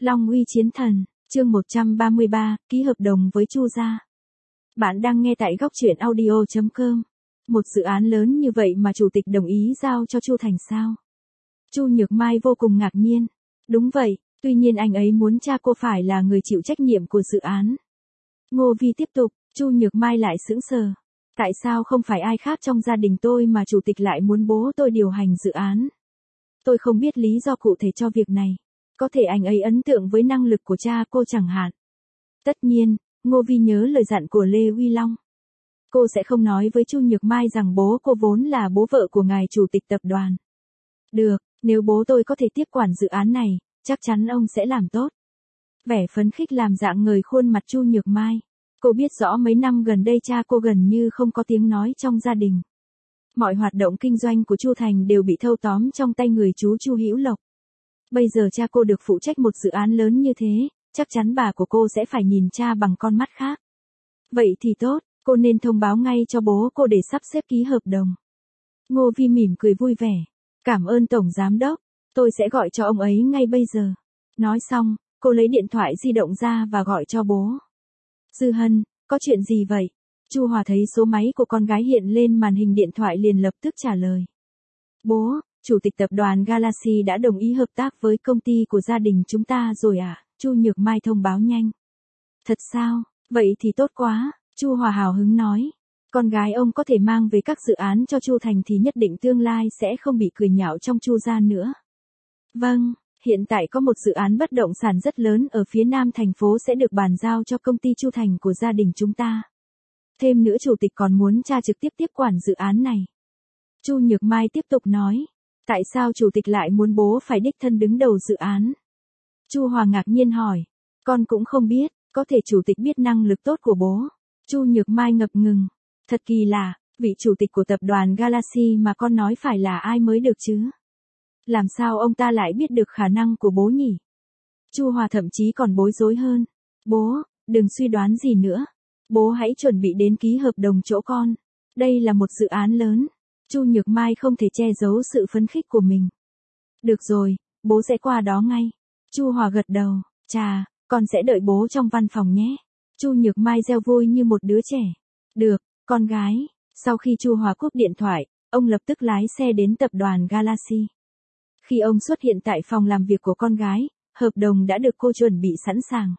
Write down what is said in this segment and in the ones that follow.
Long uy chiến thần, chương 133, ký hợp đồng với Chu gia. Bạn đang nghe tại góc truyện audio.com. Một dự án lớn như vậy mà chủ tịch đồng ý giao cho Chu Thành sao? Chu Nhược Mai vô cùng ngạc nhiên. Đúng vậy, tuy nhiên anh ấy muốn cha cô phải là người chịu trách nhiệm của dự án. Ngô Vi tiếp tục, Chu Nhược Mai lại sững sờ. Tại sao không phải ai khác trong gia đình tôi mà chủ tịch lại muốn bố tôi điều hành dự án? Tôi không biết lý do cụ thể cho việc này. Có thể anh ấy ấn tượng với năng lực của cha cô chẳng hạn. Tất nhiên, Ngô Vi nhớ lời dặn của Lê Uy Long. Cô sẽ không nói với Chu Nhược Mai rằng bố cô vốn là bố vợ của ngài chủ tịch tập đoàn. Được, nếu bố tôi có thể tiếp quản dự án này, chắc chắn ông sẽ làm tốt. Vẻ phấn khích làm rạng ngời khuôn mặt Chu Nhược Mai. Cô biết rõ mấy năm gần đây cha cô gần như không có tiếng nói trong gia đình. Mọi hoạt động kinh doanh của Chu Thành đều bị thâu tóm trong tay người chú Chu Hữu Lộc. Bây giờ cha cô được phụ trách một dự án lớn như thế, chắc chắn bà của cô sẽ phải nhìn cha bằng con mắt khác. Vậy thì tốt, cô nên thông báo ngay cho bố cô để sắp xếp ký hợp đồng. Ngô Vi mỉm cười vui vẻ. Cảm ơn Tổng Giám Đốc, tôi sẽ gọi cho ông ấy ngay bây giờ. Nói xong, cô lấy điện thoại di động ra và gọi cho bố. Dư Hân, có chuyện gì vậy? Chu Hòa thấy số máy của con gái hiện lên màn hình điện thoại liền lập tức trả lời. Bố, Chủ tịch tập đoàn Galaxy đã đồng ý hợp tác với công ty của gia đình chúng ta rồi à? Chu Nhược Mai thông báo nhanh. Thật sao? Vậy thì tốt quá, Chu Hòa hào hứng nói. Con gái ông có thể mang về các dự án cho Chu Thành thì nhất định tương lai sẽ không bị cười nhạo trong Chu gia nữa. Vâng, hiện tại có một dự án bất động sản rất lớn ở phía nam thành phố sẽ được bàn giao cho công ty Chu Thành của gia đình chúng ta. Thêm nữa chủ tịch còn muốn cha trực tiếp tiếp quản dự án này. Chu Nhược Mai tiếp tục nói. Tại sao chủ tịch lại muốn bố phải đích thân đứng đầu dự án? Chu Hòa ngạc nhiên hỏi. Con cũng không biết, có thể chủ tịch biết năng lực tốt của bố. Chu Nhược Mai ngập ngừng. Thật kỳ lạ, vị chủ tịch của tập đoàn Galaxy mà con nói phải là ai mới được chứ? Làm sao ông ta lại biết được khả năng của bố nhỉ? Chu Hòa thậm chí còn bối rối hơn. Bố, đừng suy đoán gì nữa. Bố hãy chuẩn bị đến ký hợp đồng chỗ con. Đây là một dự án lớn. Chu Nhược Mai không thể che giấu sự phấn khích của mình. Được rồi, bố sẽ qua đó ngay. Chu Hòa gật đầu. Chà, con sẽ đợi bố trong văn phòng nhé. Chu Nhược Mai reo vui như một đứa trẻ. Được, con gái. Sau khi Chu Hòa cúp điện thoại, ông lập tức lái xe đến tập đoàn Galaxy. Khi ông xuất hiện tại phòng làm việc của con gái, hợp đồng đã được cô chuẩn bị sẵn sàng.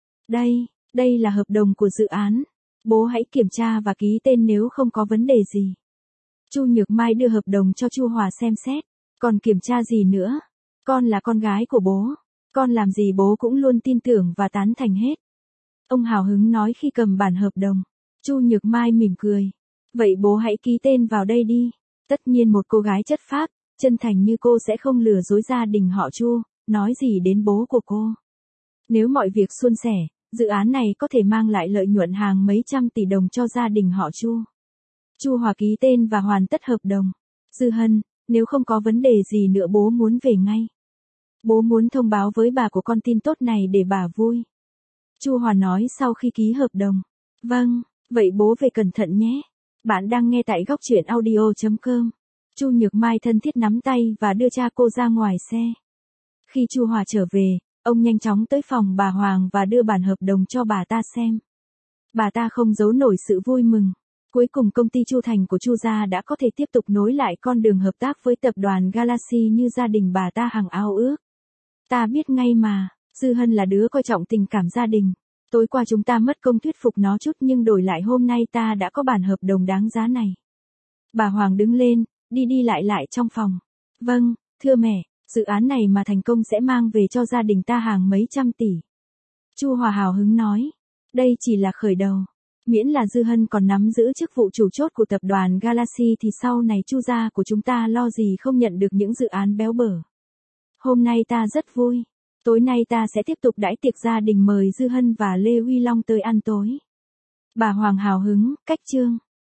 Đây là hợp đồng của dự án. Bố hãy kiểm tra và ký tên nếu không có vấn đề gì. Chu Nhược Mai đưa hợp đồng cho Chu Hòa xem xét. Còn kiểm tra gì nữa? Con là con gái của bố. Con làm gì bố cũng luôn tin tưởng và tán thành hết. Ông hào hứng nói khi cầm bản hợp đồng. Chu Nhược Mai mỉm cười. Vậy bố hãy ký tên vào đây đi. Tất nhiên một cô gái chất phác, chân thành như cô sẽ không lừa dối gia đình họ Chu, nói gì đến bố của cô. Nếu mọi việc suôn sẻ, dự án này có thể mang lại lợi nhuận hàng mấy trăm tỷ đồng cho gia đình họ Chu. Chu Hòa ký tên và hoàn tất hợp đồng. Dư Hân, nếu không có vấn đề gì nữa bố muốn về ngay. Bố muốn thông báo với bà của con tin tốt này để bà vui. Chu Hòa nói sau khi ký hợp đồng. Vâng, vậy bố về cẩn thận nhé. Bạn đang nghe tại góc truyện audio.com. Chu Nhược Mai thân thiết nắm tay và đưa cha cô ra ngoài xe. Khi Chu Hòa trở về, ông nhanh chóng tới phòng bà Hoàng và đưa bản hợp đồng cho bà ta xem. Bà ta không giấu nổi sự vui mừng. Cuối cùng công ty Chu Thành của Chu gia đã có thể tiếp tục nối lại con đường hợp tác với tập đoàn Galaxy như gia đình bà ta hằng ao ước. Ta biết ngay mà, Dư Hân là đứa coi trọng tình cảm gia đình. Tối qua chúng ta mất công thuyết phục nó chút nhưng đổi lại hôm nay ta đã có bản hợp đồng đáng giá này. Bà Hoàng đứng lên, đi lại trong phòng. Vâng, thưa mẹ, dự án này mà thành công sẽ mang về cho gia đình ta hàng mấy trăm tỷ. Chu Hòa hào hứng nói. Đây chỉ là khởi đầu. Miễn là Dư Hân còn nắm giữ chức vụ chủ chốt của tập đoàn Galaxy thì sau này Chu gia của chúng ta lo gì không nhận được những dự án béo bở. Hôm nay ta rất vui. Tối nay ta sẽ tiếp tục đãi tiệc gia đình mời Dư Hân và Lê Uy Long tới ăn tối. Bà Hoàng hào hứng, cách chương.